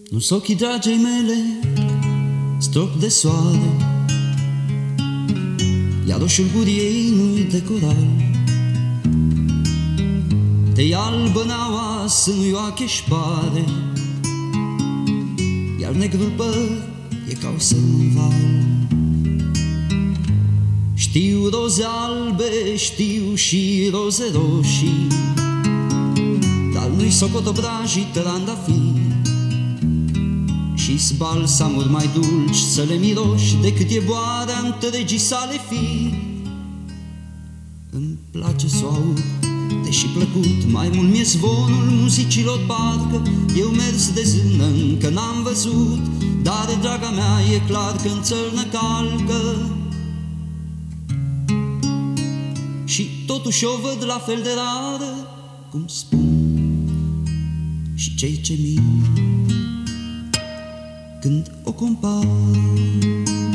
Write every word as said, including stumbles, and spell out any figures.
Nu-s ochii dragei mele, strop de soare, iar roșul gurii ei nu-i de coral. De albă n-aua sânui oache-și pare, iar negrul păr e ca o sămă în val. Știu roze albe, știu și roze roșii, dar nu-i socot obrajii trandafiri, și-s balsamuri mai dulci să le miroși decât e boarea întregii sale fii. Îmi place să o aud, deși plăcut, mai mult mi-e zvonul muzicilor, parcă eu mers de zână încă n-am văzut, dar, draga mea, e clar că în țărnă calcă. Și totuși o văd la fel de rară, cum spun și cei ce mint când o compar.